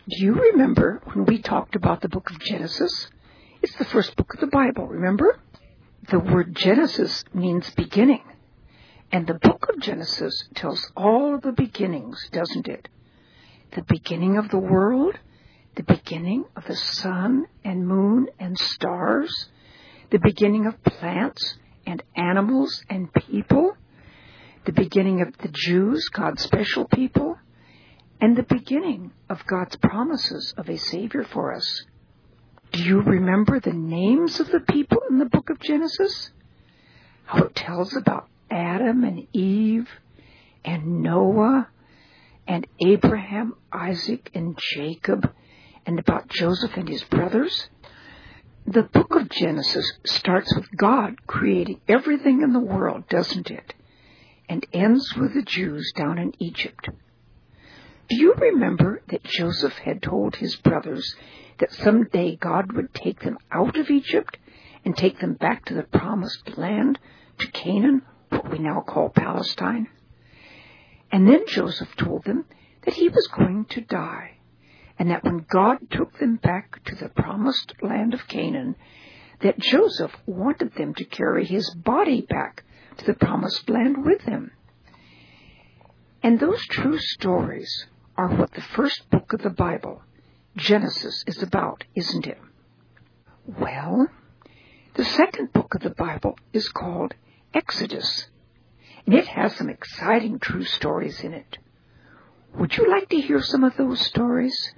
Do you remember when we talked about the book of Genesis? It's the first book of the Bible, remember? The word Genesis means beginning. And the book of Genesis tells all the beginnings, doesn't it? The beginning of the world, the beginning of the sun and moon and stars, the beginning of plants and animals and people, the beginning of the Jews, God's special people, and the beginning of God's promises of a Savior for us. Do you remember the names of the people in the book of Genesis? How it tells about Adam and Eve and Noah and Abraham, Isaac, and Jacob, and about Joseph and his brothers? The book of Genesis starts with God creating everything in the world, doesn't it? And ends with the Jews down in Egypt. Do you remember that Joseph had told his brothers that someday God would take them out of Egypt and take them back to the promised land, to Canaan, what we now call Palestine? And then Joseph told them that he was going to die, and that when God took them back to the promised land of Canaan, that Joseph wanted them to carry his body back to the promised land with him. And those true stories are what the first book of the Bible, Genesis, is about, isn't it? Well, the second book of the Bible is called Exodus, and it has some exciting true stories in it. Would you like to hear some of those stories?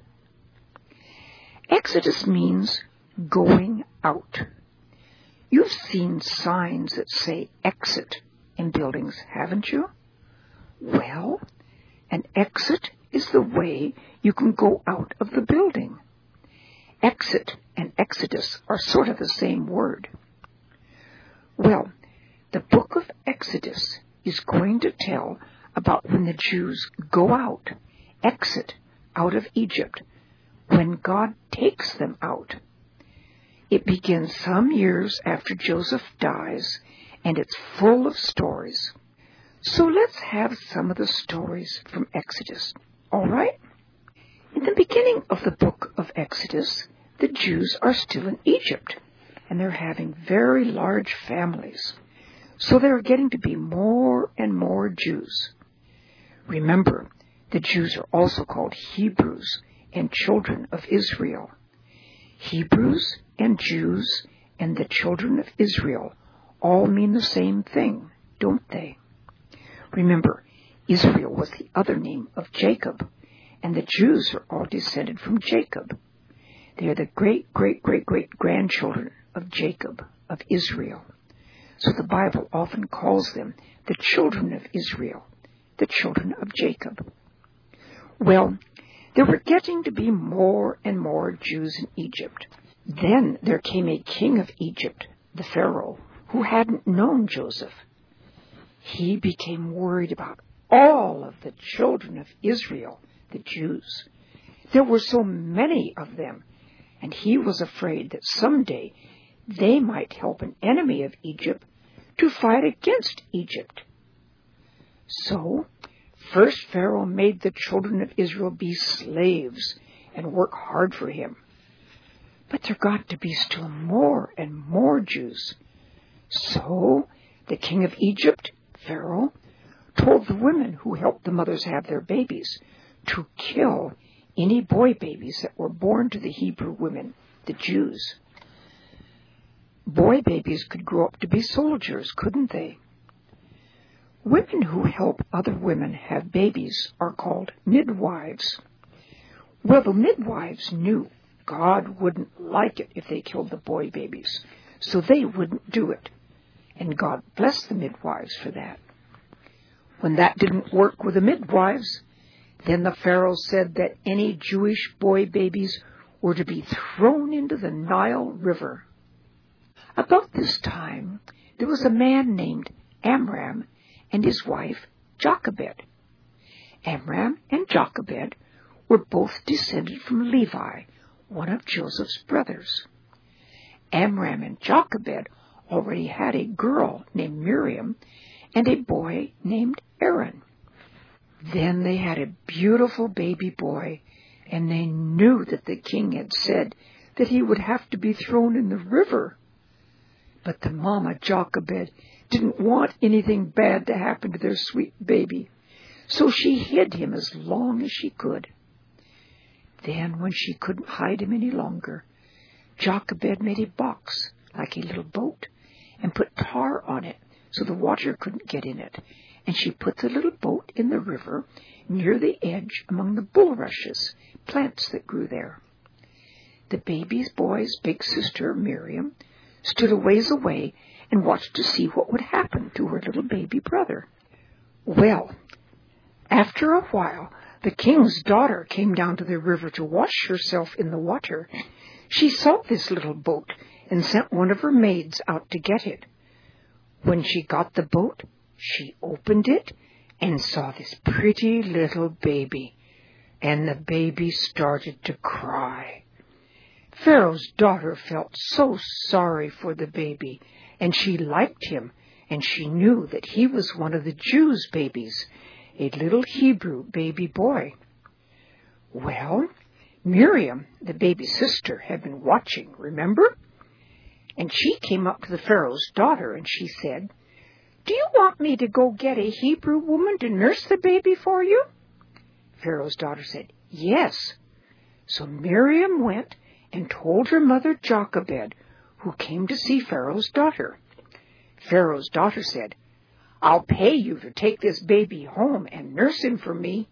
Exodus means going out. You've seen signs that say exit in buildings, haven't you? Well, an exit is the way you can go out of the building. Exit and Exodus are sort of the same word. Well, the book of Exodus is going to tell about when the Jews go out, exit out of Egypt, when God takes them out. It begins some years after Joseph dies, and it's full of stories. So let's have some of the stories from Exodus. All right? In the beginning of the book of Exodus, the Jews are still in Egypt, and they're having very large families. So there are getting to be more and more Jews. Remember, the Jews are also called Hebrews and children of Israel. Hebrews and Jews and the children of Israel all mean the same thing, don't they? Remember, Israel was the other name of Jacob, and the Jews are all descended from Jacob. They are the great-great-great-great-grandchildren of Jacob, of Israel. So the Bible often calls them the children of Israel, the children of Jacob. Well, there were getting to be more and more Jews in Egypt. Then there came a king of Egypt, the Pharaoh, who hadn't known Joseph. He became worried about all of the children of Israel, the Jews. There were so many of them, and he was afraid that someday they might help an enemy of Egypt to fight against Egypt. So, first Pharaoh made the children of Israel be slaves and work hard for him. But there got to be still more and more Jews. So, the king of Egypt, Pharaoh, told the women who helped the mothers have their babies to kill any boy babies that were born to the Hebrew women, the Jews. Boy babies could grow up to be soldiers, couldn't they? Women who help other women have babies are called midwives. Well, the midwives knew God wouldn't like it if they killed the boy babies, so they wouldn't do it. And God blessed the midwives for that. When that didn't work with the midwives, then the Pharaoh said that any Jewish boy babies were to be thrown into the Nile River. About this time, there was a man named Amram and his wife Jochebed. Amram and Jochebed were both descended from Levi, one of Joseph's brothers. Amram and Jochebed already had a girl named Miriam and a boy named Aaron. Then they had a beautiful baby boy, and they knew that the king had said that he would have to be thrown in the river. But the mama Jochebed didn't want anything bad to happen to their sweet baby, so she hid him as long as she could. Then, when she couldn't hide him any longer, Jochebed made a box like a little boat and put tar on it so the water couldn't get in it, and she put the little boat in the river near the edge among the bulrushes, plants that grew there. The baby boy's big sister, Miriam, stood a ways away and watched to see what would happen to her little baby brother. Well, after a while, the king's daughter came down to the river to wash herself in the water. She saw this little boat and sent one of her maids out to get it. When she got the boat, she opened it and saw this pretty little baby, and the baby started to cry. Pharaoh's daughter felt so sorry for the baby, and she liked him, and she knew that he was one of the Jews' babies, a little Hebrew baby boy. Well, Miriam, the baby's sister, had been watching, remember? And she came up to the Pharaoh's daughter, and she said, "Do you want me to go get a Hebrew woman to nurse the baby for you?" Pharaoh's daughter said, "Yes." So Miriam went and told her mother Jochebed, who came to see Pharaoh's daughter. Pharaoh's daughter said, "I'll pay you to take this baby home and nurse him for me."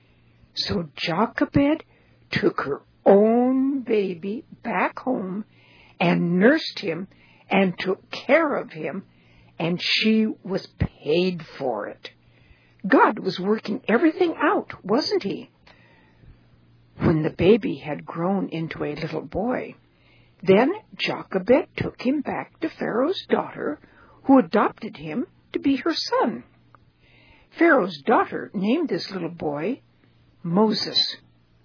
So Jochebed took her own baby back home and nursed him and took care of him, and she was paid for it. God was working everything out, wasn't he? When the baby had grown into a little boy, then Jochebed took him back to Pharaoh's daughter, who adopted him to be her son. Pharaoh's daughter named this little boy Moses.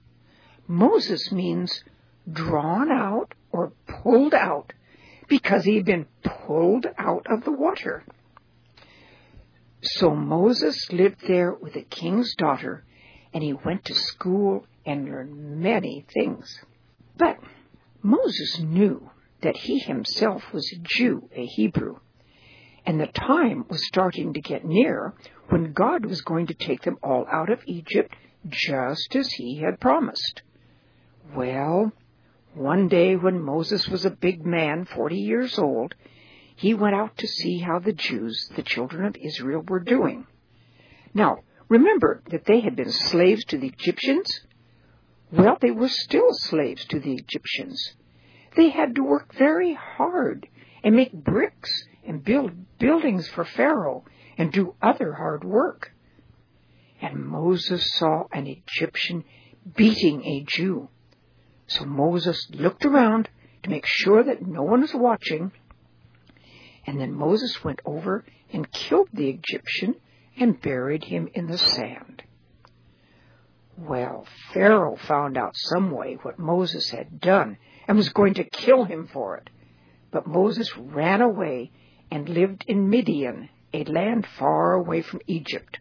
Moses means drawn out or pulled out, because he'd been pulled out of the water. So Moses lived there with the king's daughter, and he went to school and learned many things. But Moses knew that he himself was a Jew, a Hebrew, and the time was starting to get near when God was going to take them all out of Egypt, just as he had promised. Well, one day when Moses was a big man, 40 years old, he went out to see how the Jews, the children of Israel, were doing. Now, remember that they had been slaves to the Egyptians? Well, they were still slaves to the Egyptians. They had to work very hard and make bricks and build buildings for Pharaoh and do other hard work. And Moses saw an Egyptian beating a Jew. So Moses looked around to make sure that no one was watching, and then Moses went over and killed the Egyptian and buried him in the sand. Well, Pharaoh found out some way what Moses had done and was going to kill him for it. But Moses ran away and lived in Midian, a land far away from Egypt.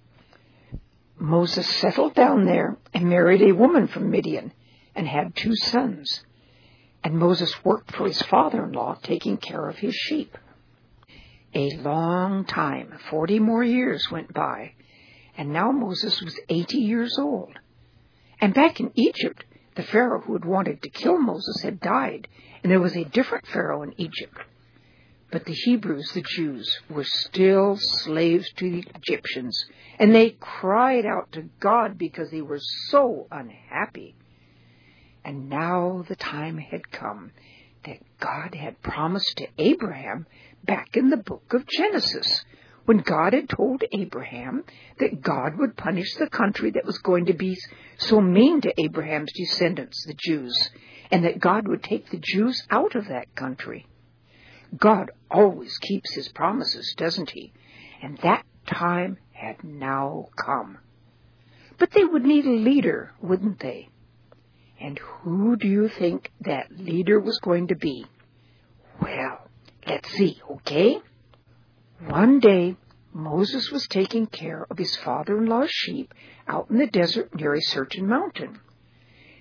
Moses settled down there and married a woman from Midian and had 2 sons. And Moses worked for his father-in-law, taking care of his sheep. A long time, 40 more years went by, and now Moses was 80 years old. And back in Egypt, the Pharaoh who had wanted to kill Moses had died, and there was a different Pharaoh in Egypt. But the Hebrews, the Jews, were still slaves to the Egyptians, and they cried out to God because they were so unhappy. And now the time had come that God had promised to Abraham back in the book of Genesis, when God had told Abraham that God would punish the country that was going to be so mean to Abraham's descendants, the Jews, and that God would take the Jews out of that country. God always keeps his promises, doesn't he? And that time had now come. But they would need a leader, wouldn't they? And who do you think that leader was going to be? Well, let's see, okay? One day, Moses was taking care of his father-in-law's sheep out in the desert near a certain mountain.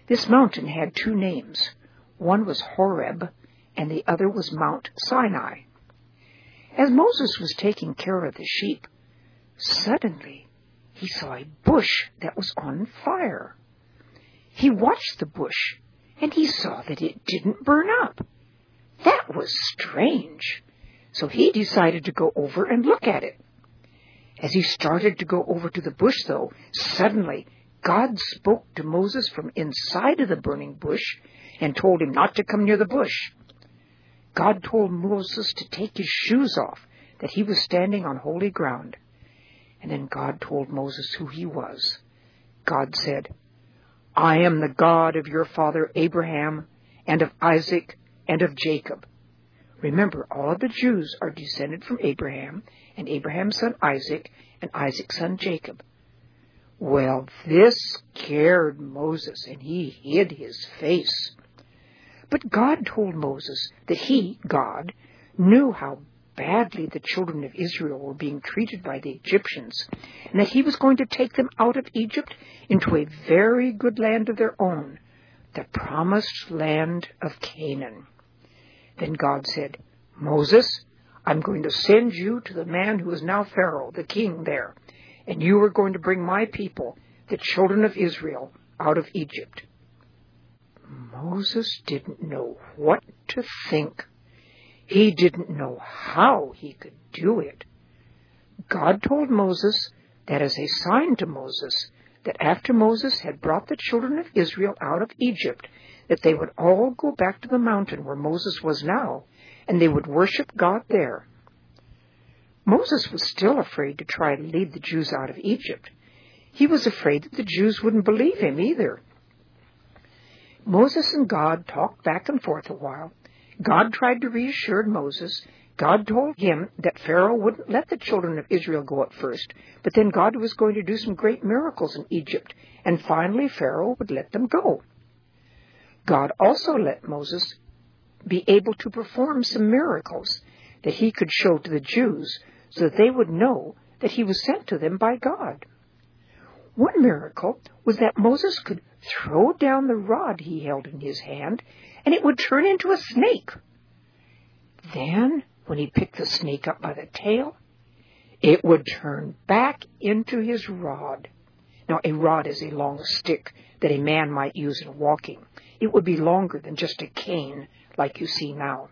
This mountain had two names. One was Horeb, and the other was Mount Sinai. As Moses was taking care of the sheep, suddenly he saw a bush that was on fire. He watched the bush, and he saw that it didn't burn up. That was strange. So he decided to go over and look at it. As he started to go over to the bush, though, suddenly God spoke to Moses from inside of the burning bush and told him not to come near the bush. God told Moses to take his shoes off, that he was standing on holy ground. And then God told Moses who he was. God said, I am the God of your father Abraham, and of Isaac, and of Jacob. Remember, all of the Jews are descended from Abraham, and Abraham's son Isaac, and Isaac's son Jacob. Well, this scared Moses, and he hid his face. But God told Moses that he, God, knew how badly the children of Israel were being treated by the Egyptians, and that he was going to take them out of Egypt into a very good land of their own, the promised land of Canaan. Then God said, Moses, I'm going to send you to the man who is now Pharaoh, the king there, and you are going to bring my people, the children of Israel, out of Egypt. Moses didn't know what to think. He didn't know how he could do it. God told Moses that as a sign to Moses, that after Moses had brought the children of Israel out of Egypt, that they would all go back to the mountain where Moses was now, and they would worship God there. Moses was still afraid to try to lead the Jews out of Egypt. He was afraid that the Jews wouldn't believe him either. Moses and God talked back and forth a while. God tried to reassure Moses. God told him that Pharaoh wouldn't let the children of Israel go at first, but then God was going to do some great miracles in Egypt, and finally Pharaoh would let them go. God also let Moses be able to perform some miracles that he could show to the Jews so that they would know that he was sent to them by God. One miracle was that Moses could throw down the rod he held in his hand, and it would turn into a snake. Then, when he picked the snake up by the tail, it would turn back into his rod. Now, a rod is a long stick that a man might use in walking. It would be longer than just a cane like you see now.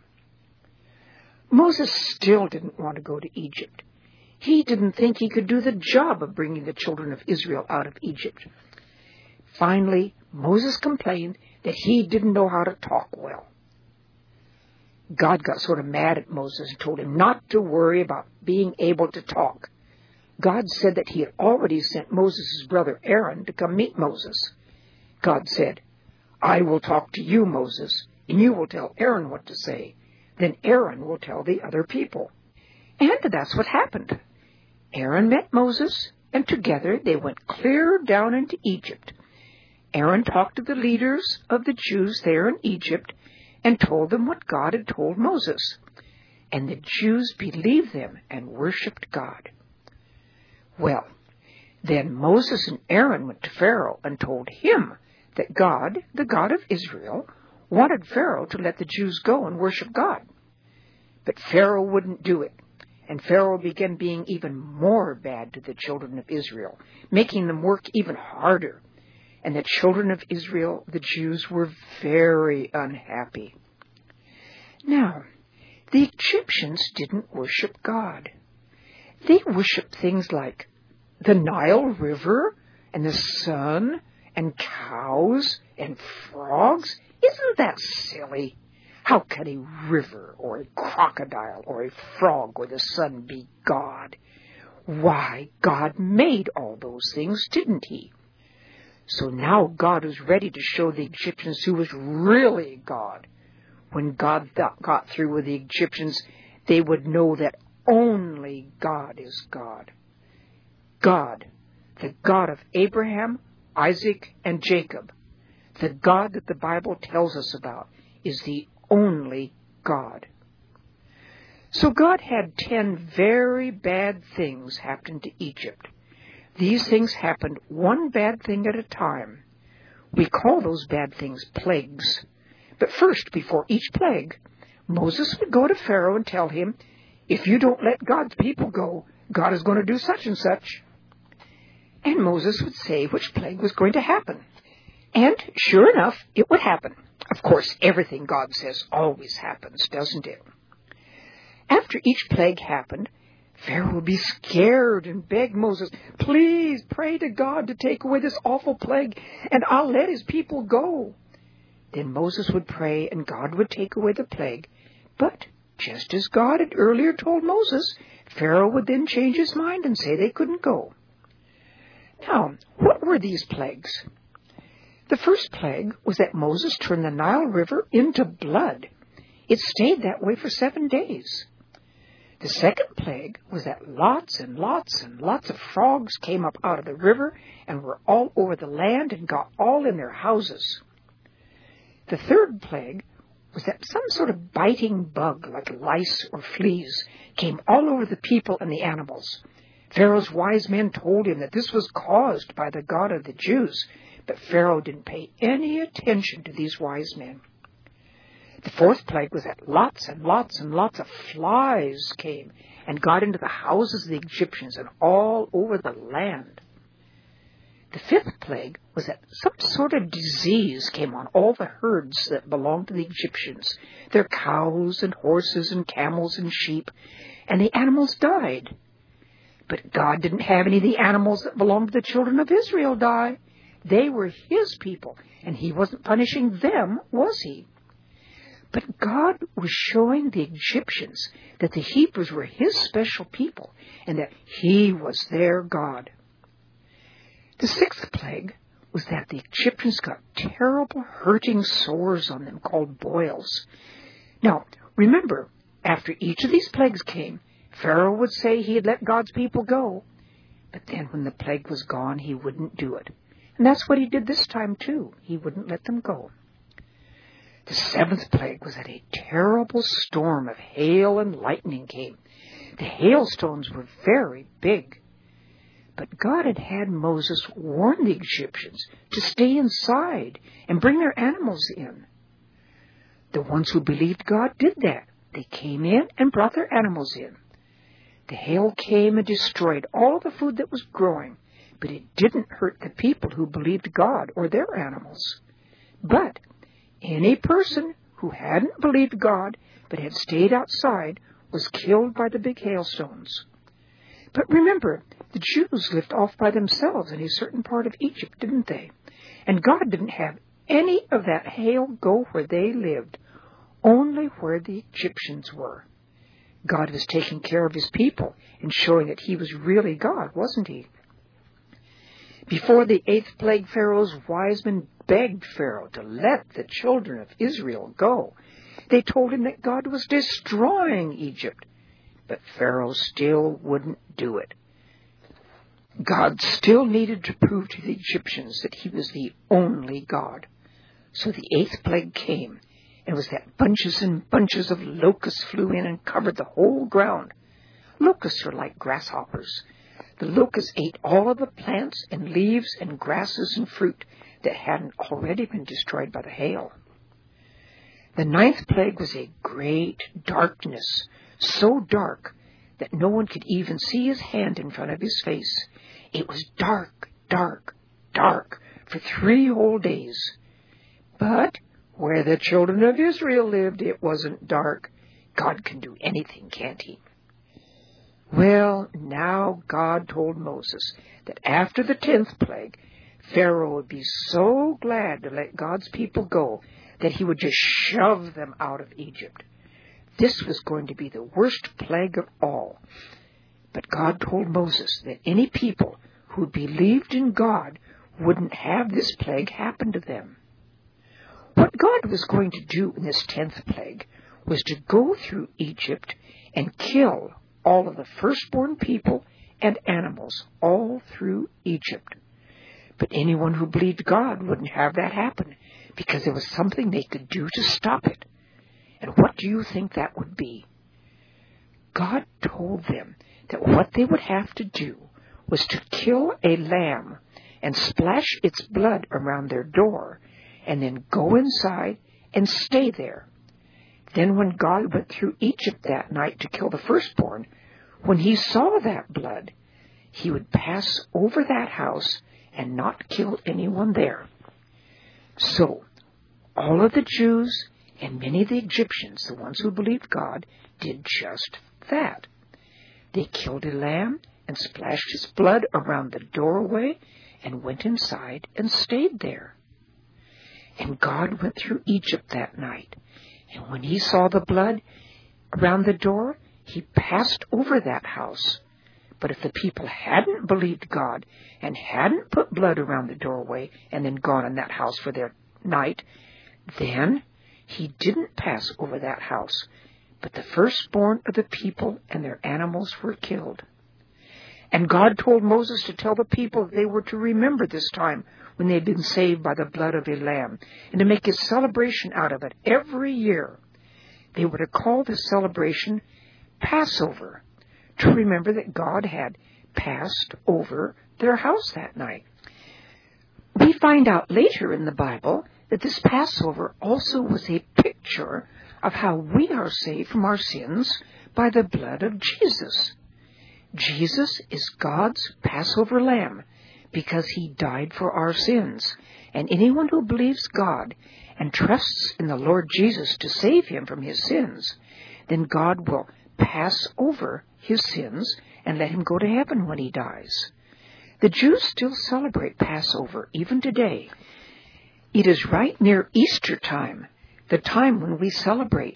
Moses still didn't want to go to Egypt. He didn't think he could do the job of bringing the children of Israel out of Egypt. Finally, Moses complained that he didn't know how to talk well. God got sort of mad at Moses and told him not to worry about being able to talk. God said that he had already sent Moses' brother Aaron to come meet Moses. God said, I will talk to you, Moses, and you will tell Aaron what to say. Then Aaron will tell the other people. And that's what happened. Aaron met Moses, and together they went clear down into Egypt. Aaron talked to the leaders of the Jews there in Egypt and told them what God had told Moses. And the Jews believed them and worshipped God. Well, then Moses and Aaron went to Pharaoh and told him that God, the God of Israel, wanted Pharaoh to let the Jews go and worship God. But Pharaoh wouldn't do it. And Pharaoh began being even more bad to the children of Israel, making them work even harder. And the children of Israel, the Jews, were very unhappy. Now, the Egyptians didn't worship God. They worshiped things like the Nile River and the sun and cows and frogs. Isn't that silly? How can a river or a crocodile or a frog or the sun be God? Why, God made all those things, didn't he? So now God was ready to show the Egyptians who was really God. When God got through with the Egyptians, they would know that only God is God. God, the God of Abraham, Isaac, and Jacob, the God that the Bible tells us about, is the only God. So God had 10 very bad things happen to Egypt. These things happened one bad thing at a time. We call those bad things plagues. But first, before each plague, Moses would go to Pharaoh and tell him, if you don't let God's people go, God is going to do such and such. And Moses would say which plague was going to happen. And sure enough, it would happen. Of course, everything God says always happens, doesn't it? After each plague happened, Pharaoh would be scared and beg Moses, please pray to God to take away this awful plague, and I'll let his people go. Then Moses would pray, and God would take away the plague. But just as God had earlier told Moses, Pharaoh would then change his mind and say they couldn't go. Now, what were these plagues? The first plague was that Moses turned the Nile River into blood. It stayed that way for 7 days. The second plague was that lots and lots and lots of frogs came up out of the river and were all over the land and got all in their houses. The third plague was that some sort of biting bug, like lice or fleas, came all over the people and the animals. Pharaoh's wise men told him that this was caused by the God of the Jews, but Pharaoh didn't pay any attention to these wise men. The fourth plague was that lots and lots and lots of flies came and got into the houses of the Egyptians and all over the land. The fifth plague was that some sort of disease came on all the herds that belonged to the Egyptians, their cows and horses and camels and sheep, and the animals died. But God didn't have any of the animals that belonged to the children of Israel die. They were his people, and he wasn't punishing them, was he? But God was showing the Egyptians that the Hebrews were his special people and that he was their God. The sixth plague was that the Egyptians got terrible hurting sores on them called boils. Now, remember, after each of these plagues came, Pharaoh would say he had let God's people go. But then when the plague was gone, he wouldn't do it. And that's what he did this time too. He wouldn't let them go. The seventh plague was that a terrible storm of hail and lightning came. The hailstones were very big. But God had had Moses warn the Egyptians to stay inside and bring their animals in. The ones who believed God did that. They came in and brought their animals in. The hail came and destroyed all the food that was growing, but it didn't hurt the people who believed God or their animals. But any person who hadn't believed God but had stayed outside was killed by the big hailstones. But remember, the Jews lived off by themselves in a certain part of Egypt, didn't they? And God didn't have any of that hail go where they lived, only where the Egyptians were. God was taking care of his people and showing that he was really God, wasn't he? Before the eighth plague, Pharaoh's wise men begged Pharaoh to let the children of Israel go. They told him that God was destroying Egypt. But Pharaoh still wouldn't do it. God still needed to prove to the Egyptians that he was the only God. So the eighth plague came. It was that bunches and bunches of locusts flew in and covered the whole ground. Locusts are like grasshoppers. The locusts ate all of the plants and leaves and grasses and fruit that hadn't already been destroyed by the hail. The ninth plague was a great darkness, so dark that no one could even see his hand in front of his face. It was dark, dark, dark for 3 whole days. But where the children of Israel lived, it wasn't dark. God can do anything, can't he? Well, now God told Moses that after the 10th plague, Pharaoh would be so glad to let God's people go that he would just shove them out of Egypt. This was going to be the worst plague of all. But God told Moses that any people who believed in God wouldn't have this plague happen to them. What God was going to do in this 10th plague was to go through Egypt and kill all of the firstborn people and animals all through Egypt. But anyone who believed God wouldn't have that happen because there was something they could do to stop it. And what do you think that would be? God told them that what they would have to do was to kill a lamb and splash its blood around their door, and then go inside and stay there. Then when God went through Egypt that night to kill the firstborn, when he saw that blood, he would pass over that house and not kill anyone there. So, all of the Jews and many of the Egyptians, the ones who believed God, did just that. They killed a lamb and splashed its blood around the doorway and went inside and stayed there. And God went through Egypt that night. And when he saw the blood around the door, he passed over that house. But if the people hadn't believed God and hadn't put blood around the doorway and then gone in that house for their night, then he didn't pass over that house. But the firstborn of the people and their animals were killed. And God told Moses to tell the people that they were to remember this time when they had been saved by the blood of a lamb, and to make a celebration out of it every year. They were to call this celebration Passover, to remember that God had passed over their house that night. We find out later in the Bible that this Passover also was a picture of how we are saved from our sins by the blood of Jesus. Jesus is God's Passover lamb because he died for our sins. And anyone who believes God and trusts in the Lord Jesus to save him from his sins, then God will pass over his sins and let him go to heaven when he dies. The Jews still celebrate Passover even today. It is right near Easter time, the time when we celebrate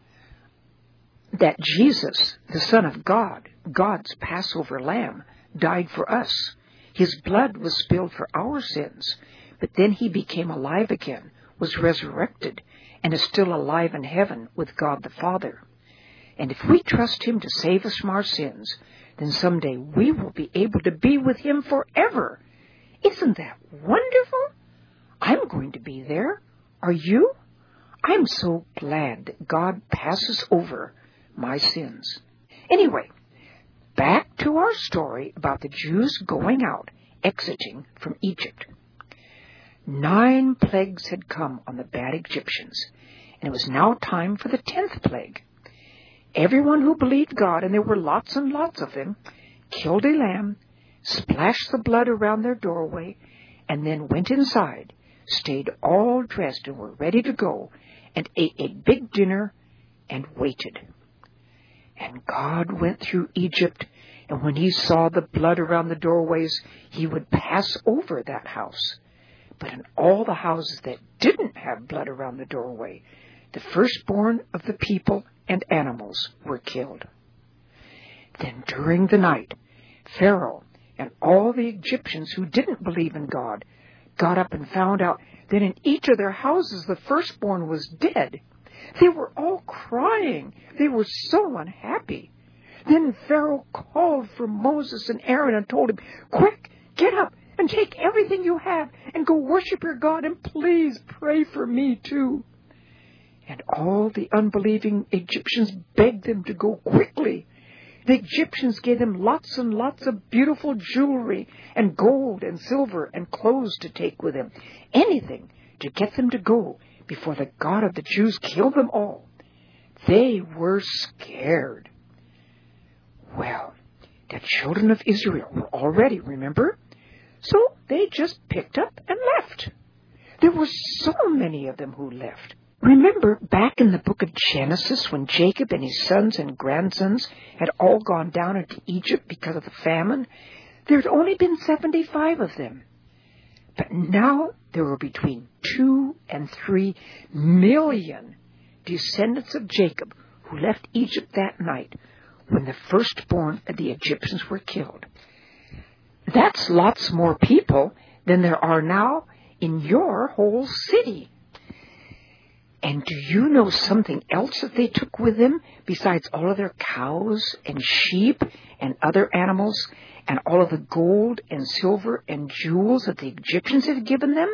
that Jesus, the Son of God, God's Passover lamb, died for us. His blood was spilled for our sins, but then he became alive again, was resurrected, and is still alive in heaven with God the Father. And if we trust him to save us from our sins, then someday we will be able to be with him forever. Isn't that wonderful? I'm going to be there. Are you? I'm so glad that God passes over my sins. Anyway, back to our story about the Jews going out, exiting from Egypt. 9 plagues had come on the bad Egyptians, and it was now time for the 10th plague. Everyone who believed God, and there were lots and lots of them, killed a lamb, splashed the blood around their doorway, and then went inside, stayed all dressed and were ready to go, and ate a big dinner and waited. And God went through Egypt, and when he saw the blood around the doorways, he would pass over that house. But in all the houses that didn't have blood around the doorway, the firstborn of the people and animals were killed. Then during the night, Pharaoh and all the Egyptians who didn't believe in God got up and found out that in each of their houses the firstborn was dead. They were all crying. They were so unhappy. Then Pharaoh called for Moses and Aaron and told him, "Quick, get up and take everything you have and go worship your God, and please pray for me too." And all the unbelieving Egyptians begged them to go quickly. The Egyptians gave them lots and lots of beautiful jewelry and gold and silver and clothes to take with them. Anything to get them to go before the God of the Jews killed them all. They were scared. Well, the children of Israel were all ready, remember? So they just picked up and left. There were so many of them who left. Remember back in the book of Genesis when Jacob and his sons and grandsons had all gone down into Egypt because of the famine? There had only been 75 of them. But now there were between 2 and 3 million descendants of Jacob who left Egypt that night when the firstborn of the Egyptians were killed. That's lots more people than there are now in your whole city. And do you know something else that they took with them besides all of their cows and sheep and other animals and all of the gold and silver and jewels that the Egyptians had given them?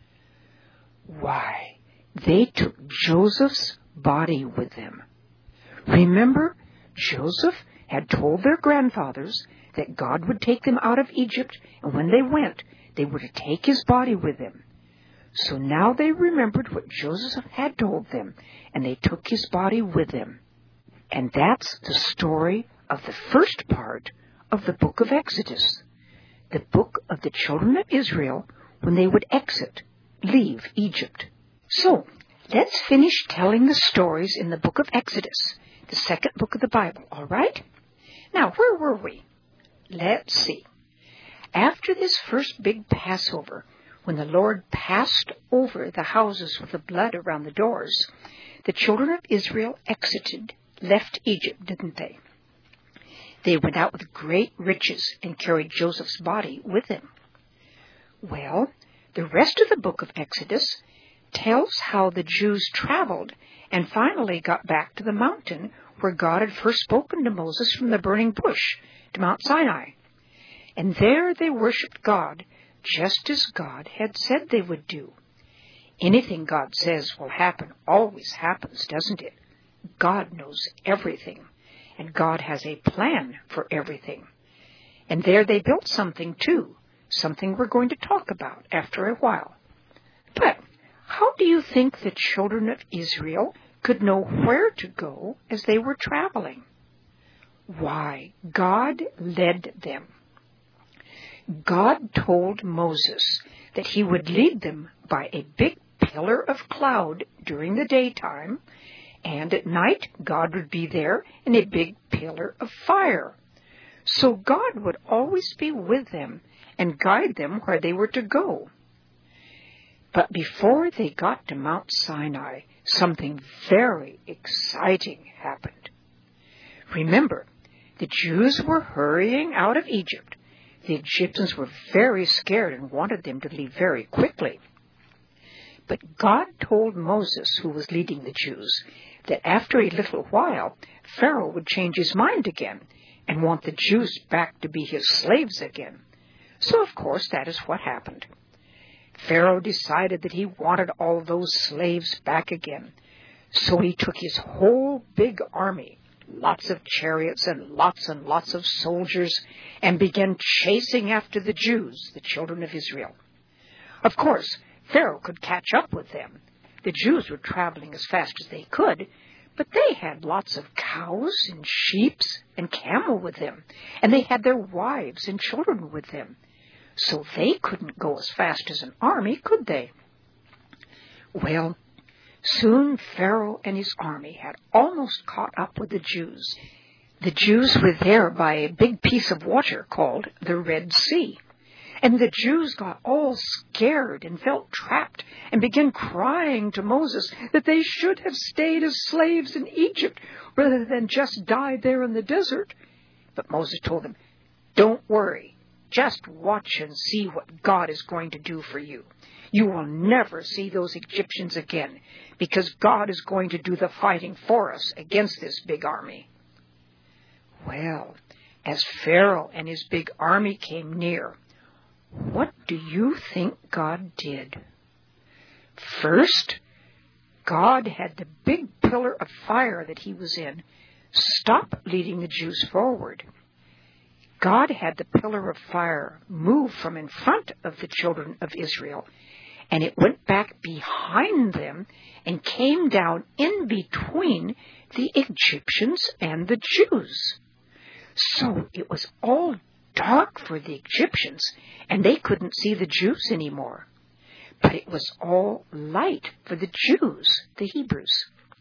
Why, they took Joseph's body with them. Remember, Joseph had told their grandfathers that God would take them out of Egypt, and when they went, they were to take his body with them. So now they remembered what Joseph had told them, and they took his body with them. And that's the story of the first part of the book of Exodus, the book of the children of Israel when they would leave Egypt. So, let's finish telling the stories in the book of Exodus, the second book of the Bible, all right? Now, where were we? Let's see. After this first big Passover, when the Lord passed over the houses with the blood around the doors, the children of Israel left Egypt, didn't they? They went out with great riches and carried Joseph's body with them. Well, the rest of the book of Exodus tells how the Jews traveled and finally got back to the mountain where God had first spoken to Moses from the burning bush to Mount Sinai. And there they worshipped God just as God had said they would do. Anything God says will happen always happens, doesn't it? God knows everything, and God has a plan for everything. And there they built something too, something we're going to talk about after a while. But how do you think the children of Israel could know where to go as they were traveling? Why, God led them. God told Moses that he would lead them by a big pillar of cloud during the daytime, and at night God would be there in a big pillar of fire. So God would always be with them and guide them where they were to go. But before they got to Mount Sinai, something very exciting happened. Remember, the Jews were hurrying out of Egypt. The Egyptians were very scared and wanted them to leave very quickly. But God told Moses, who was leading the Jews, that after a little while, Pharaoh would change his mind again and want the Jews back to be his slaves again. So, of course, that is what happened. Pharaoh decided that he wanted all those slaves back again. So he took his whole big army, lots of chariots and lots of soldiers, and began chasing after the Jews, the children of Israel. Of course, Pharaoh could catch up with them. The Jews were traveling as fast as they could, but they had lots of cows and sheep and camel with them, and they had their wives and children with them. So they couldn't go as fast as an army, could they? Well, soon Pharaoh and his army had almost caught up with the Jews. The Jews were there by a big piece of water called the Red Sea. And the Jews got all scared and felt trapped and began crying to Moses that they should have stayed as slaves in Egypt rather than just die there in the desert. But Moses told them, "Don't worry. Just watch and see what God is going to do for you. You will never see those Egyptians again, because God is going to do the fighting for us against this big army." Well, as Pharaoh and his big army came near, what do you think God did? First, God had the big pillar of fire that he was in stop leading the Jews forward. God had the pillar of fire move from in front of the children of Israel, and it went back behind them and came down in between the Egyptians and the Jews. So it was all dark for the Egyptians, and they couldn't see the Jews anymore. But it was all light for the Jews, the Hebrews.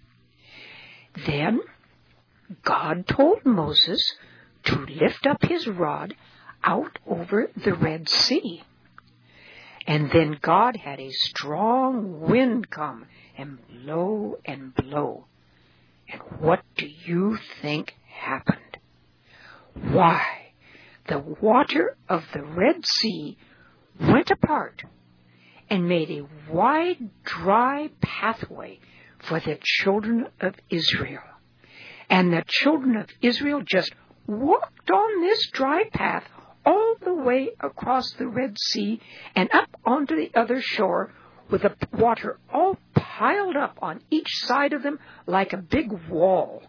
Then God told Moses to lift up his rod out over the Red Sea. And then God had a strong wind come and blow and blow. And what do you think happened? Why, the water of the Red Sea went apart and made a wide, dry pathway for the children of Israel. And the children of Israel just walked on this dry path all the way across the Red Sea and up onto the other shore with the water all piled up on each side of them like a big wall.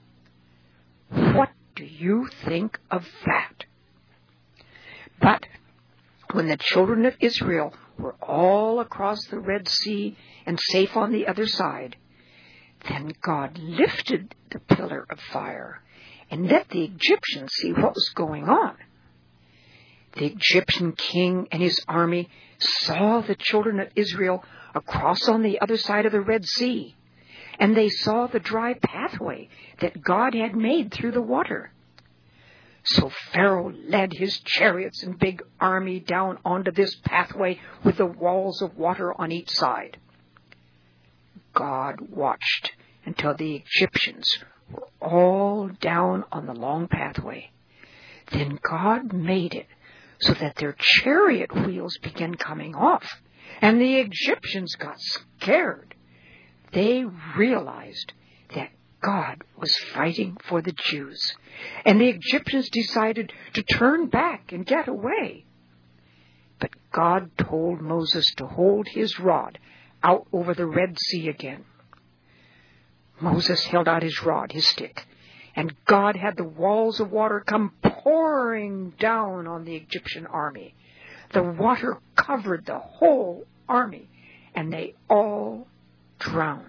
What do you think of that? But When the children of Israel were all across the Red Sea and safe on the other side, then God lifted the pillar of fire and let the Egyptians see what was going on. The Egyptian king and his army saw the children of Israel across on the other side of the Red Sea, and they saw the dry pathway that God had made through the water. So Pharaoh led his chariots and big army down onto this pathway with the walls of water on each side. God watched until the Egyptians were all down on the long pathway. Then God made it so that their chariot wheels began coming off, and the Egyptians got scared. They realized that God was fighting for the Jews, and the Egyptians decided to turn back and get away. But God told Moses to hold his rod out over the Red Sea again. Moses held out his rod, his stick, and God had the walls of water come pouring down on the Egyptian army. The water covered the whole army, and they all drowned.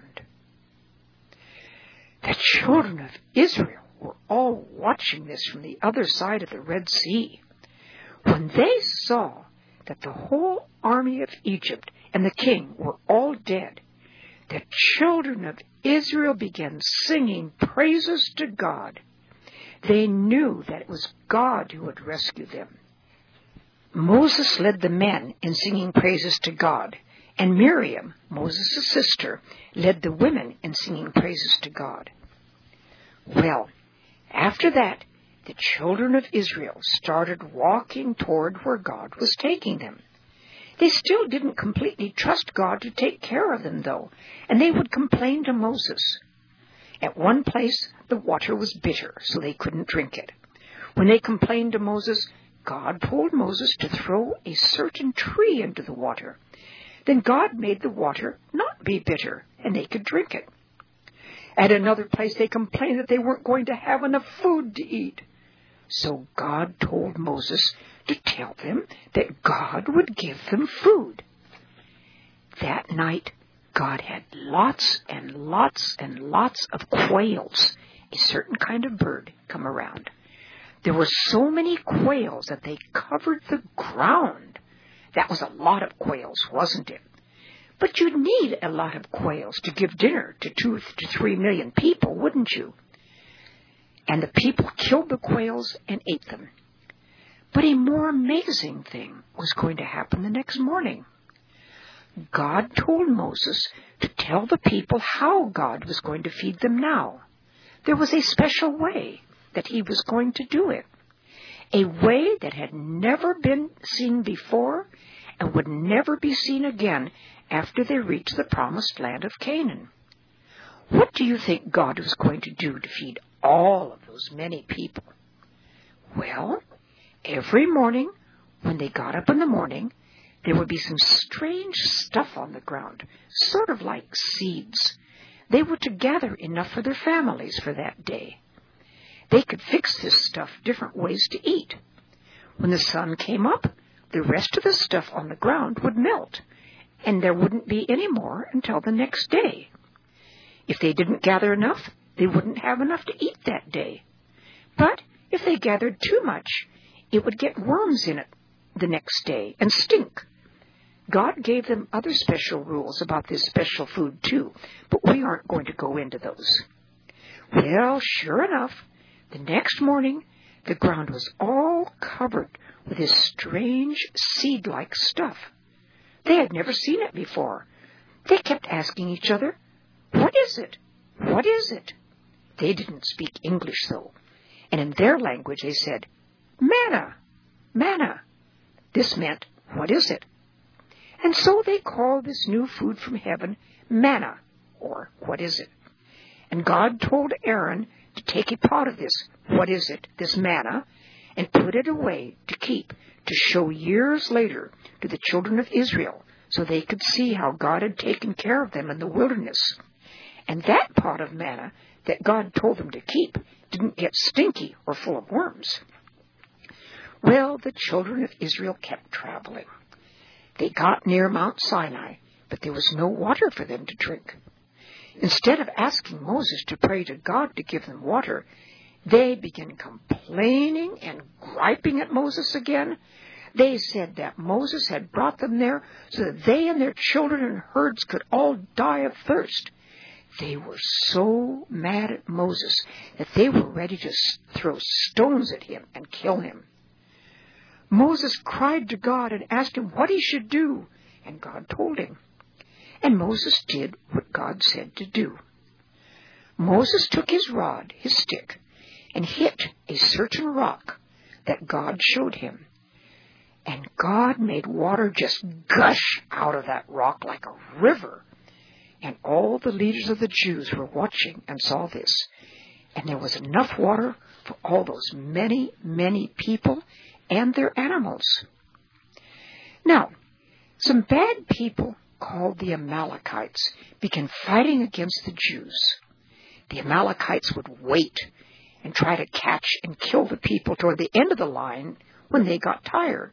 The children of Israel were all watching this from the other side of the Red Sea. When they saw that the whole army of Egypt and the king were all dead, the children of Israel began singing praises to God. They knew that it was God who had rescued them. Moses led the men in singing praises to God, and Miriam, Moses' sister, led the women in singing praises to God. Well, after that, the children of Israel started walking toward where God was taking them. They still didn't completely trust God to take care of them, though, and they would complain to Moses. At one place, the water was bitter, so they couldn't drink it. When they complained to Moses, God told Moses to throw a certain tree into the water. Then God made the water not be bitter, and they could drink it. At another place, they complained that they weren't going to have enough food to eat. So God told Moses to tell them that God would give them food. That night, God had lots and lots and lots of quails, a certain kind of bird, come around. There were so many quails that they covered the ground. That was a lot of quails, wasn't it? But you'd need a lot of quails to give dinner to 2 to 3 million people, wouldn't you? And the people killed the quails and ate them. But a more amazing thing was going to happen the next morning. God told Moses to tell the people how God was going to feed them now. There was a special way that he was going to do it, a way that had never been seen before and would never be seen again after they reached the promised land of Canaan. What do you think God was going to do to feed all of those many people? Well, every morning when they got up in the morning, there would be some strange stuff on the ground, sort of like seeds. They were to gather enough for their families for that day. They could fix this stuff different ways to eat. When the sun came up, the rest of the stuff on the ground would melt, and there wouldn't be any more until the next day. If they didn't gather enough, they wouldn't have enough to eat that day. But if they gathered too much, it would get worms in it the next day and stink. God gave them other special rules about this special food too, but we aren't going to go into those. Well, sure enough, the next morning, the ground was all covered with this strange seed-like stuff. They had never seen it before. They kept asking each other, "What is it? What is it?" They didn't speak English, though, and in their language they said, "Manna, manna." This meant, "What is it?" And so they called this new food from heaven manna, or "What is it?" And God told Aaron to take a pot of this, "What is it?" this manna, and put it away to keep, to show years later to the children of Israel, so they could see how God had taken care of them in the wilderness. And that pot of manna that God told them to keep didn't get stinky or full of worms. Well, the children of Israel kept traveling. They got near Mount Sinai, but there was no water for them to drink. Instead of asking Moses to pray to God to give them water, they began complaining and griping at Moses again. They said that Moses had brought them there so that they and their children and herds could all die of thirst. They were so mad at Moses that they were ready to throw stones at him and kill him. Moses cried to God and asked him what he should do, and God told him. And Moses did what God said to do. Moses took his rod, his stick, and hit a certain rock that God showed him. And God made water just gush out of that rock like a river. And all the leaders of the Jews were watching and saw this. And there was enough water for all those many, many people and their animals. Now, some bad people called the Amalekites began fighting against the Jews. The Amalekites would wait and try to catch and kill the people toward the end of the line when they got tired.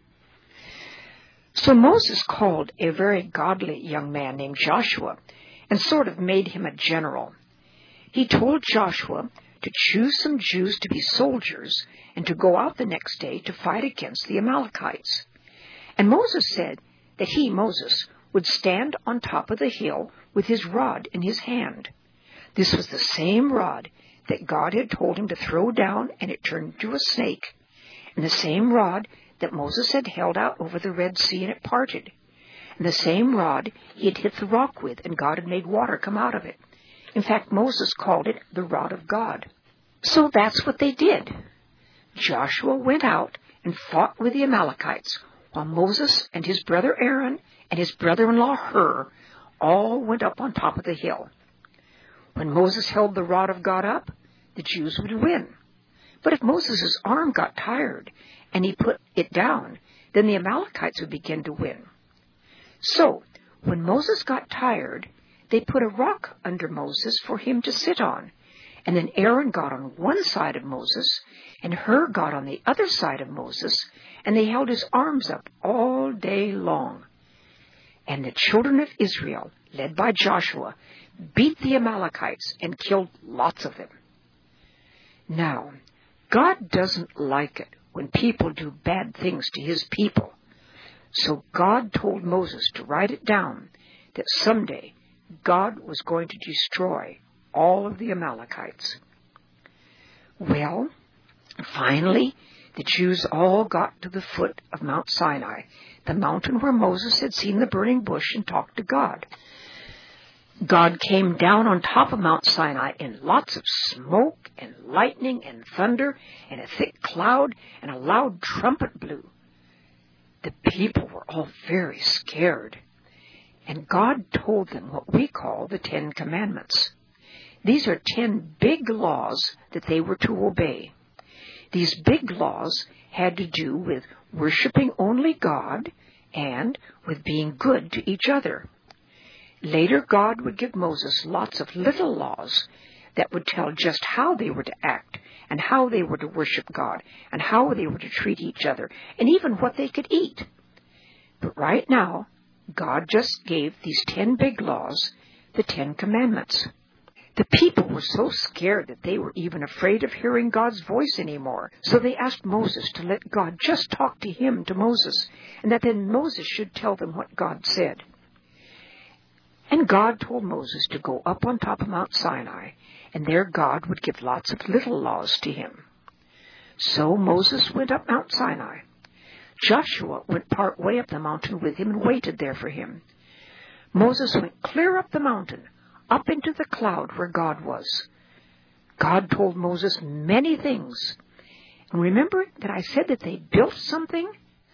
So Moses called a very godly young man named Joshua and sort of made him a general. He told Joshua to choose some Jews to be soldiers and to go out the next day to fight against the Amalekites. And Moses said that he, Moses, would stand on top of the hill with his rod in his hand. This was the same rod that God had told him to throw down, and it turned into a snake, and the same rod that Moses had held out over the Red Sea, and it parted. And the same rod he had hit the rock with, and God had made water come out of it. In fact, Moses called it the rod of God. So that's what they did. Joshua went out and fought with the Amalekites, while Moses and his brother Aaron and his brother-in-law Hur all went up on top of the hill. When Moses held the rod of God up, the Jews would win. But if Moses' arm got tired and he put it down, then the Amalekites would begin to win. So, when Moses got tired, they put a rock under Moses for him to sit on. And then Aaron got on one side of Moses, and Hur got on the other side of Moses, and they held his arms up all day long. And the children of Israel, led by Joshua, beat the Amalekites and killed lots of them. Now, God doesn't like it when people do bad things to his people. So God told Moses to write it down that someday God was going to destroy all of the Amalekites. Well, finally, the Jews all got to the foot of Mount Sinai, the mountain where Moses had seen the burning bush and talked to God. God came down on top of Mount Sinai in lots of smoke and lightning and thunder and a thick cloud, and a loud trumpet blew. The people were all very scared, and God told them what we call the 10 Commandments. These are 10 big laws that they were to obey. These big laws had to do with worshiping only God and with being good to each other. Later, God would give Moses lots of little laws that would tell just how they were to act and how they were to worship God and how they were to treat each other and even what they could eat. But right now, God just gave these 10 big laws, the 10 Commandments. The people were so scared that they were even afraid of hearing God's voice anymore. So they asked Moses to let God just talk to Moses, and that then Moses should tell them what God said. And God told Moses to go up on top of Mount Sinai, and there God would give lots of little laws to him. So Moses went up Mount Sinai. Joshua went part way up the mountain with him and waited there for him. Moses went clear up the mountain, up into the cloud where God was. God told Moses many things. And remember that I said that they built something?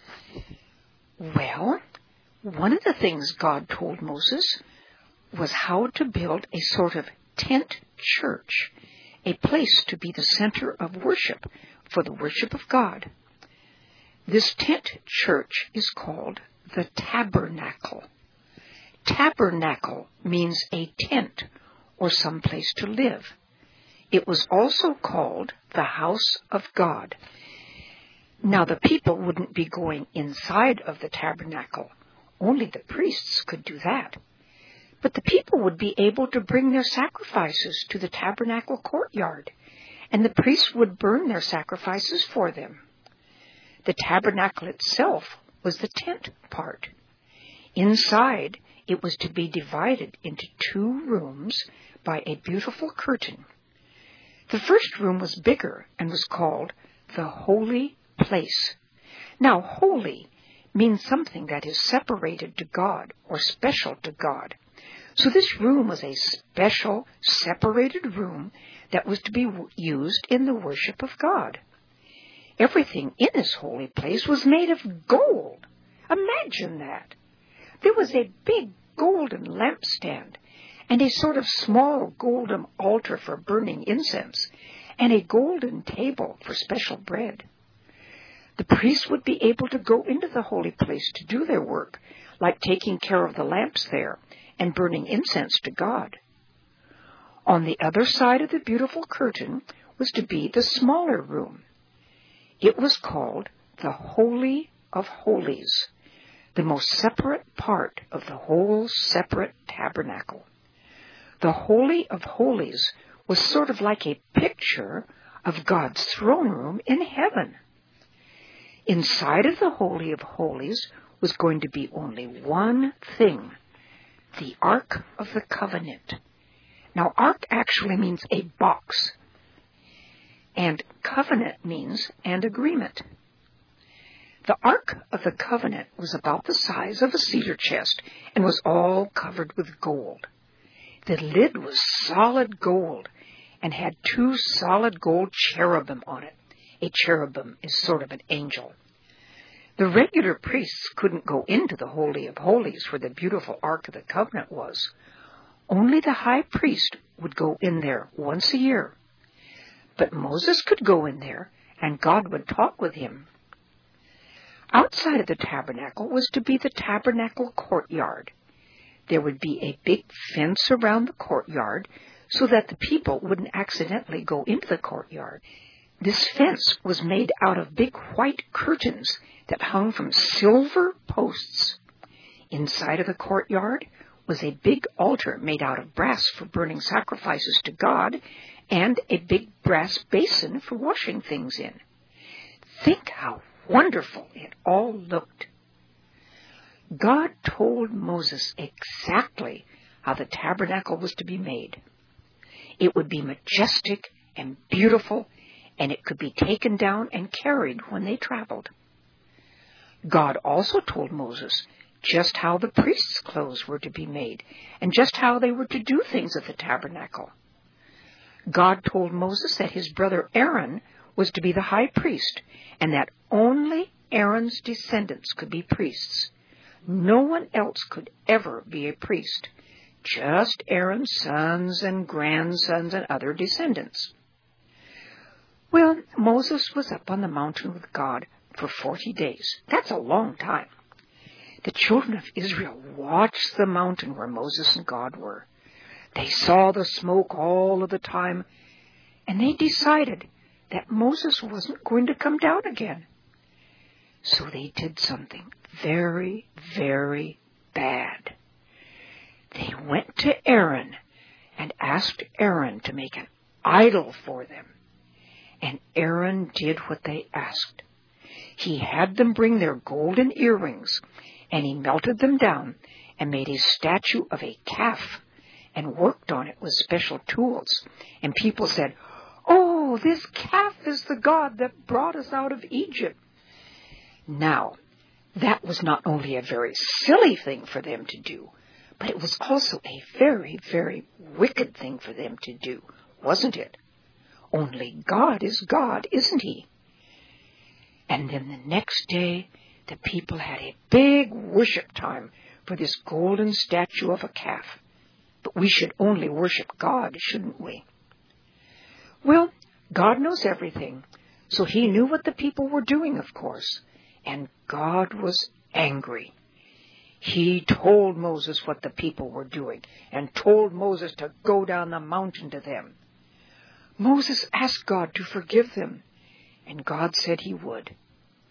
Well, one of the things God told Moses was how to build a sort of tent church, a place to be the center of worship for the worship of God. This tent church is called the tabernacle. Tabernacle means a tent or some place to live. It was also called the house of God. Now the people wouldn't be going inside of the tabernacle. Only the priests could do that. But the people would be able to bring their sacrifices to the tabernacle courtyard, and the priests would burn their sacrifices for them. The tabernacle itself was the tent part. Inside, it was to be divided into 2 rooms by a beautiful curtain. The first room was bigger and was called the Holy Place. Now, holy means something that is separated to God or special to God. So this room was a special, separated room that was to be used in the worship of God. Everything in this holy place was made of gold. Imagine that. There was a big golden lampstand and a sort of small golden altar for burning incense and a golden table for special bread. The priests would be able to go into the holy place to do their work, like taking care of the lamps there and burning incense to God. On the other side of the beautiful curtain was to be the smaller room. It was called the Holy of Holies, the most separate part of the whole separate tabernacle. The Holy of Holies was sort of like a picture of God's throne room in heaven. Inside of the Holy of Holies was going to be only one thing, the Ark of the Covenant. Now, Ark actually means a box, and covenant means an agreement. The Ark of the Covenant was about the size of a cedar chest and was all covered with gold. The lid was solid gold and had 2 solid gold cherubim on it. A cherubim is sort of an angel. The regular priests couldn't go into the Holy of Holies where the beautiful Ark of the Covenant was. Only the high priest would go in there once a year. But Moses could go in there, and God would talk with him. Outside of the tabernacle was to be the tabernacle courtyard. There would be a big fence around the courtyard so that the people wouldn't accidentally go into the courtyard. This fence was made out of big white curtains that hung from silver posts. Inside of the courtyard was a big altar made out of brass for burning sacrifices to God and a big brass basin for washing things in. Think how wonderful it all looked. God told Moses exactly how the tabernacle was to be made. It would be majestic and beautiful, and it could be taken down and carried when they traveled. God also told Moses just how the priests' clothes were to be made, and just how they were to do things at the tabernacle. God told Moses that his brother Aaron was to be the high priest, and that only Aaron's descendants could be priests. No one else could ever be a priest, just Aaron's sons and grandsons and other descendants. Well, Moses was up on the mountain with God for 40 days. That's a long time. The children of Israel watched the mountain where Moses and God were. They saw the smoke all of the time, and they decided that Moses wasn't going to come down again. So they did something very, very bad. They went to Aaron and asked Aaron to make an idol for them. And Aaron did what they asked. He had them bring their golden earrings, and he melted them down and made a statue of a calf and worked on it with special tools. And people said, "Oh, this calf is the God that brought us out of Egypt." Now, that was not only a very silly thing for them to do, but it was also a very, very wicked thing for them to do, wasn't it? Only God is God, isn't he? And then the next day, the people had a big worship time for this golden statue of a calf. But we should only worship God, shouldn't we? Well, God knows everything, so he knew what the people were doing, of course, and God was angry. He told Moses what the people were doing and told Moses to go down the mountain to them. Moses asked God to forgive them, and God said he would.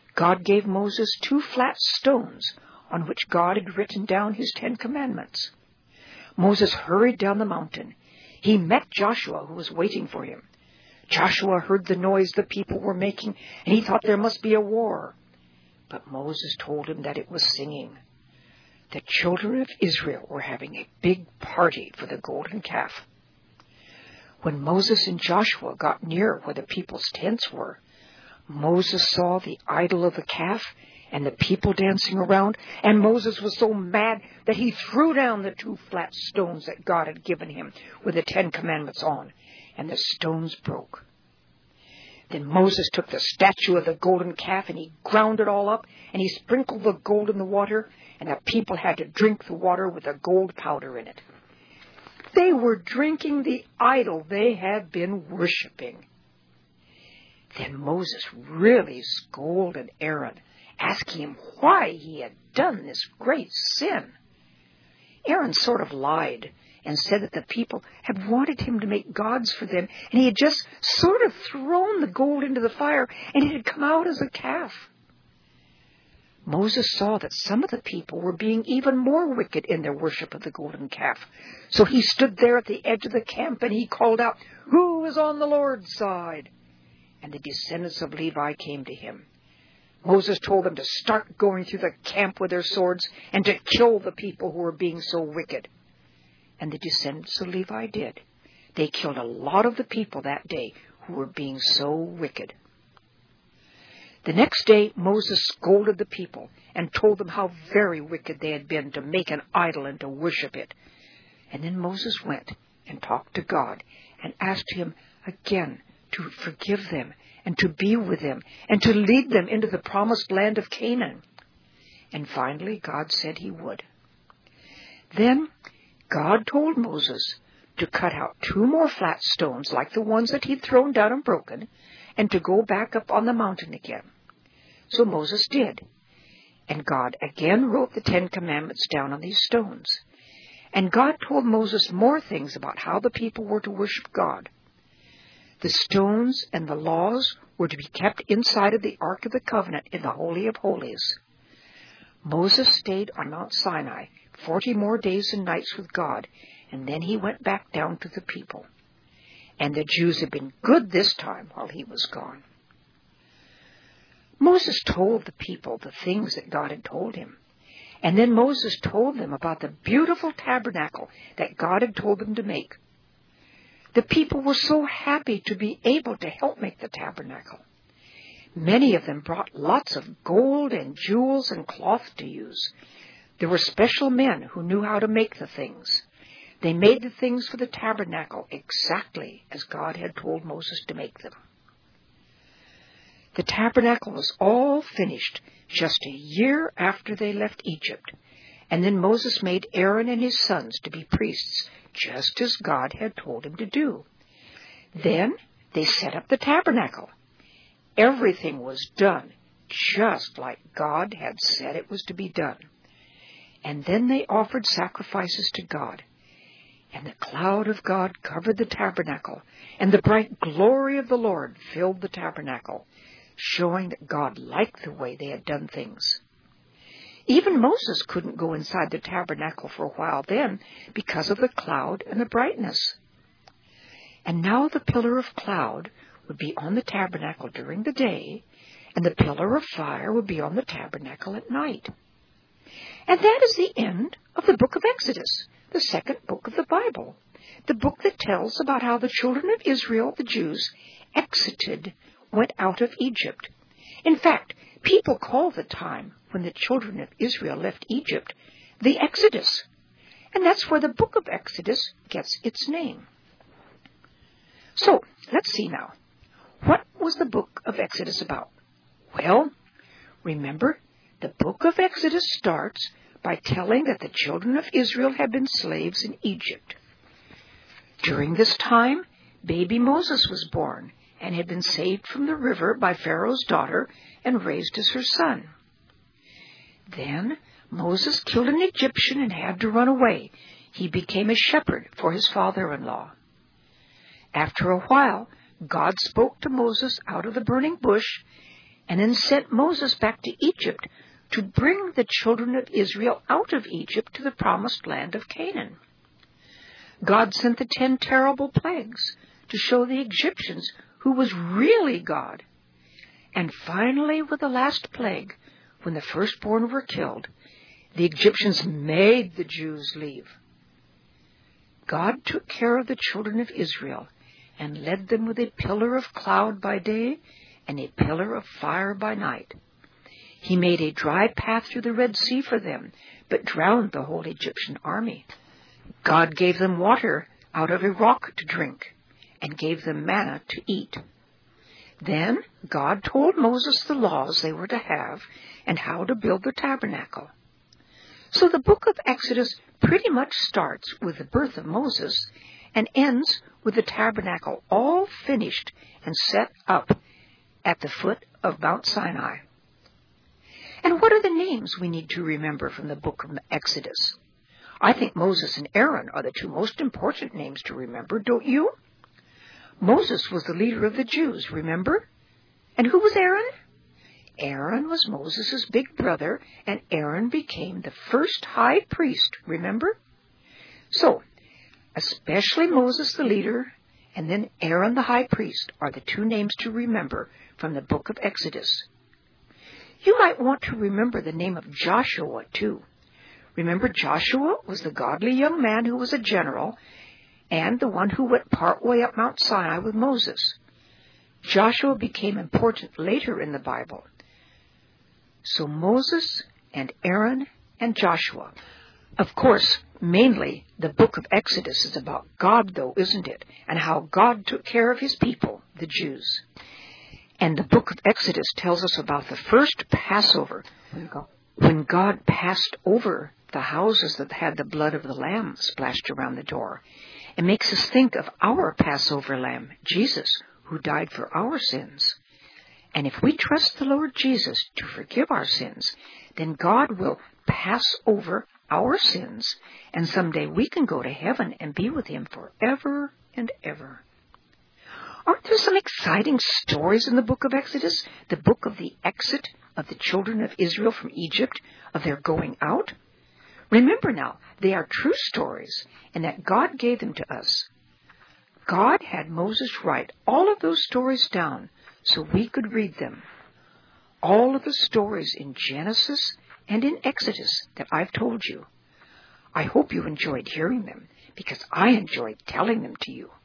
God gave Moses 2 flat stones on which God had written down his 10 commandments. Moses hurried down the mountain. He met Joshua, who was waiting for him. Joshua heard the noise the people were making, and he thought there must be a war. But Moses told him that it was singing. The children of Israel were having a big party for the golden calf. When Moses and Joshua got near where the people's tents were, Moses saw the idol of the calf and the people dancing around, and Moses was so mad that he threw down the 2 flat stones that God had given him with the 10 commandments on, and the stones broke. Then Moses took the statue of the golden calf and he ground it all up, and he sprinkled the gold in the water, and the people had to drink the water with the gold powder in it. They were drinking the idol they had been worshiping. Then Moses really scolded Aaron, asking him why he had done this great sin. Aaron sort of lied and said that the people had wanted him to make gods for them, and he had just sort of thrown the gold into the fire, and it had come out as a calf. Moses saw that some of the people were being even more wicked in their worship of the golden calf. So he stood there at the edge of the camp, and he called out, "Who is on the Lord's side?" And the descendants of Levi came to him. Moses told them to start going through the camp with their swords and to kill the people who were being so wicked. And the descendants of Levi did. They killed a lot of the people that day who were being so wicked. The next day, Moses scolded the people and told them how very wicked they had been to make an idol and to worship it. And then Moses went and talked to God and asked him again to forgive them and to be with them and to lead them into the promised land of Canaan. And finally, God said he would. Then God told Moses to cut out 2 more flat stones like the ones that he'd thrown down and broken, and to go back up on the mountain again. So Moses did. And God again wrote the 10 commandments down on these stones. And God told Moses more things about how the people were to worship God. The stones and the laws were to be kept inside of the Ark of the Covenant in the Holy of Holies. Moses stayed on Mount Sinai 40 more days and nights with God, and then he went back down to the people. And the Jews had been good this time while he was gone. Moses told the people the things that God had told him. And then Moses told them about the beautiful tabernacle that God had told them to make. The people were so happy to be able to help make the tabernacle. Many of them brought lots of gold and jewels and cloth to use. There were special men who knew how to make the things. They made the things for the tabernacle exactly as God had told Moses to make them. The tabernacle was all finished just a year after they left Egypt, and then Moses made Aaron and his sons to be priests, just as God had told him to do. Then they set up the tabernacle. Everything was done just like God had said it was to be done. And then they offered sacrifices to God. And the cloud of God covered the tabernacle, and the bright glory of the Lord filled the tabernacle, showing that God liked the way they had done things. Even Moses couldn't go inside the tabernacle for a while then because of the cloud and the brightness. And now the pillar of cloud would be on the tabernacle during the day, and the pillar of fire would be on the tabernacle at night. And that is the end of the book of Exodus, the second book of the Bible, the book that tells about how the children of Israel, the Jews, went out of Egypt. In fact, people call the time when the children of Israel left Egypt the Exodus. And that's where the book of Exodus gets its name. So, let's see now. What was the book of Exodus about? Well, remember, the book of Exodus starts by telling that the children of Israel had been slaves in Egypt. During this time, baby Moses was born and had been saved from the river by Pharaoh's daughter and raised as her son. Then Moses killed an Egyptian and had to run away. He became a shepherd for his father-in-law. After a while, God spoke to Moses out of the burning bush, and then sent Moses back to Egypt to bring the children of Israel out of Egypt to the promised land of Canaan. God sent the 10 terrible plagues to show the Egyptians who was really God. And finally, with the last plague, when the firstborn were killed, the Egyptians made the Jews leave. God took care of the children of Israel and led them with a pillar of cloud by day and a pillar of fire by night. He made a dry path through the Red Sea for them, but drowned the whole Egyptian army. God gave them water out of a rock to drink, and gave them manna to eat. Then God told Moses the laws they were to have and how to build the tabernacle. So the book of Exodus pretty much starts with the birth of Moses and ends with the tabernacle all finished and set up at the foot of Mount Sinai. And what are the names we need to remember from the book of Exodus? I think Moses and Aaron are the 2 most important names to remember, don't you? Moses was the leader of the Jews, remember? And who was Aaron? Aaron was Moses' big brother, and Aaron became the first high priest, remember? So, especially Moses the leader, and then Aaron the high priest are the 2 names to remember from the book of Exodus. You might want to remember the name of Joshua, too. Remember, Joshua was the godly young man who was a general and the one who went partway up Mount Sinai with Moses. Joshua became important later in the Bible. So Moses and Aaron and Joshua. Of course, mainly the book of Exodus is about God, though, isn't it? And how God took care of his people, the Jews. And the book of Exodus tells us about the first Passover, when God passed over the houses that had the blood of the lamb splashed around the door. It makes us think of our Passover lamb, Jesus, who died for our sins. And if we trust the Lord Jesus to forgive our sins, then God will pass over our sins, and someday we can go to heaven and be with him forever and ever. Aren't there some exciting stories in the book of Exodus? The book of the exit of the children of Israel from Egypt, of their going out? Remember now, they are true stories, and that God gave them to us. God had Moses write all of those stories down so we could read them. All of the stories in Genesis and in Exodus that I've told you. I hope you enjoyed hearing them, because I enjoyed telling them to you.